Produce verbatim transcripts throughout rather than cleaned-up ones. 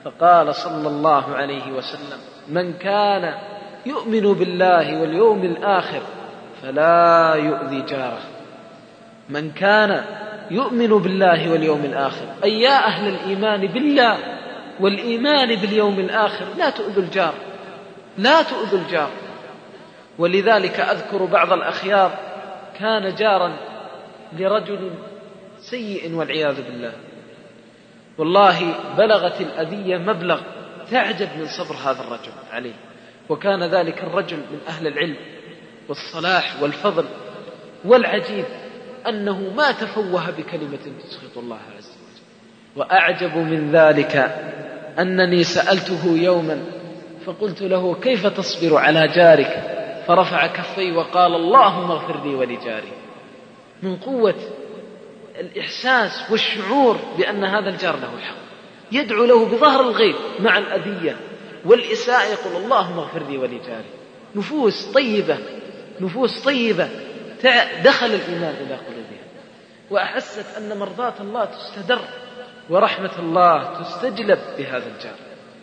فقال صلى الله عليه وسلم: من كان يؤمن بالله واليوم الآخر فلا يؤذي جاره. من كان يؤمن بالله واليوم الآخر، أي يا أهل الإيمان بالله والإيمان باليوم الآخر لا تؤذوا الجار، لا تؤذوا الجار. ولذلك أذكر بعض الأخيار كان جارا لرجل سيء والعياذ بالله، والله بلغت الأذية مبلغ تعجب من صبر هذا الرجل عليه، وكان ذلك الرجل من أهل العلم والصلاح والفضل، والعجيب أنه ما تفوه بكلمة تسخط الله عز وجل. وأعجب من ذلك أنني سألته يوما فقلت له: كيف تصبر على جارك؟ فرفع كفي وقال: اللهم اغفر لي ولجاري. من قوة الإحساس والشعور بأن هذا الجار له حق، يدعو له بظهر الغيب مع الأذية والإساءة، يقول: اللهم اغفر لي ولجاري. نفوس طيبة، نفوس طيبة دخل الإيمان إلى قلوبها، وأحست أن مرضاة الله تستدر ورحمة الله تستجلب بهذا الجار.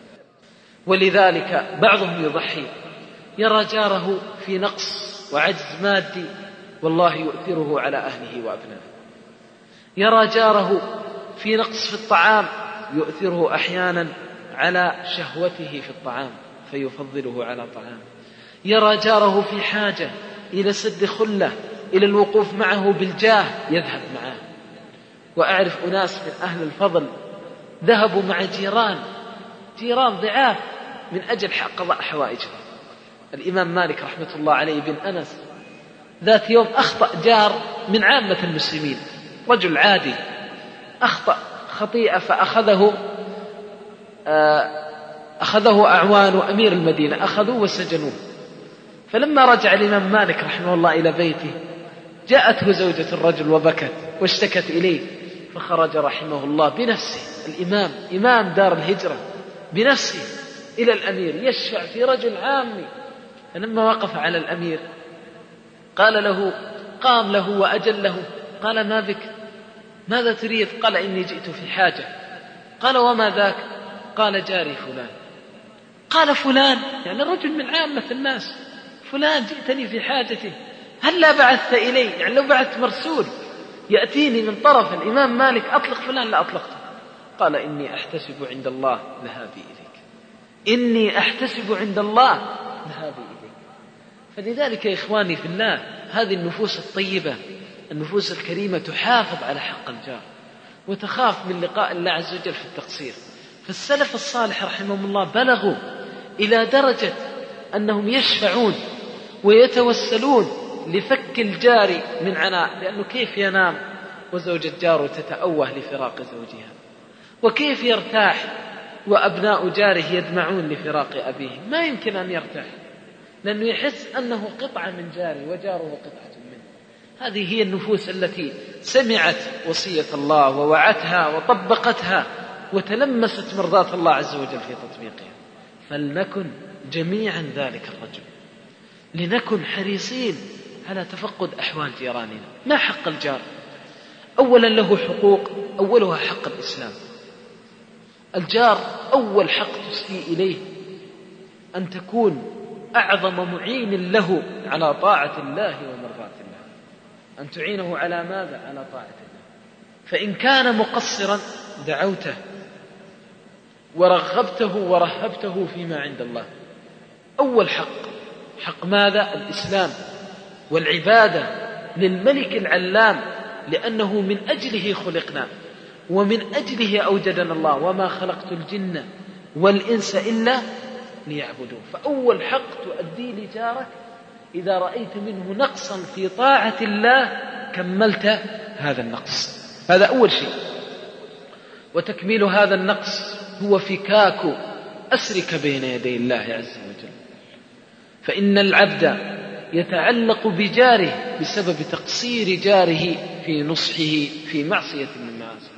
ولذلك بعضهم يضحي، يرى جاره في نقص وعجز مادي، والله يؤثره على أهله وأبنائه. يرى جاره في نقص في الطعام، يؤثره أحيانا على شهوته في الطعام فيفضله على طعام. يرى جاره في حاجة إلى سد خلة، إلى الوقوف معه بالجاه، يذهب معه. وأعرف أناس من أهل الفضل ذهبوا مع جيران جيران ضعاف من أجل قضاء حوائجهم. الإمام مالك رحمة الله عليه بن أنس ذات يوم أخطأ جار من عامة المسلمين، رجل عادي أخطأ خطيئة فأخذه أخذه أعوان أمير المدينة، أخذوه وسجنوه. فلما رجع الإمام مالك رحمه الله إلى بيته جاءته زوجة الرجل وبكت واشتكت إليه، فخرج رحمه الله بنفسه، الإمام إمام دار الهجرة، بنفسه إلى الأمير يشفع في رجل عامي. فلما وقف على الأمير قال له، قام له وأجله، قال: ما بك؟ ماذا تريد؟ قال: إني جئت في حاجة. قال: وما ذاك؟ قال: جاري فلان. قال: فلان؟ يعني رجل من عامة الناس، فلان جئتني في حاجته، هل لا بعثت إلي؟ يعني لو بعثت مرسول يأتيني من طرف الإمام مالك أطلق فلان لا أطلقته. قال: إني أحتسب عند الله ذهابي إليك، إني أحتسب عند الله ذهابي إليك. فلذلك يا إخواني في الله، هذه النفوس الطيبة، النفوس الكريمة تحافظ على حق الجار وتخاف من لقاء الله عز وجل في التقصير. فالسلف الصالح رحمهم الله بلغوا إلى درجة أنهم يشفعون ويتوسلون لفك الجار من عناء، لأنه كيف ينام وزوجة جاره تتأوه لفراق زوجها؟ وكيف يرتاح وأبناء جاره يدمعون لفراق أبيه؟ ما يمكن أن يرتاح، لأنه يحس أنه قطعة من جاره وجاره قطعة منه. هذه هي النفوس التي سمعت وصية الله ووعتها وطبقتها وتلمست مرضاة الله عز وجل في تطبيقها. فلنكن جميعا ذلك الرجل، لنكن حريصين على تفقد أحوال جيراننا. ما حق الجار؟ أولا له حقوق، أولها حق الإسلام. الجار أول حق تسدي إليه أن تكون أعظم معين له على طاعة الله ومرضاة الله، أن تعينه على ماذا؟ على طاعة الله. فإن كان مقصرا دعوته ورغبته ورهبته فيما عند الله. أول حق حق ماذا؟ الإسلام والعبادة للملك العلام، لأنه من أجله خلقنا ومن أجله أوجدنا الله، وما خلقت الجن والإنس إلا ليعبدون. فأول حق تؤدي لجارك إذا رأيت منه نقصا في طاعة الله كملت هذا النقص، هذا أول شيء. وتكميل هذا النقص هو فكاك أسرك بين يدي الله عز وجل. فإن العبد يتعلق بجاره بسبب تقصير جاره في نصحه في معصية من المعاصي.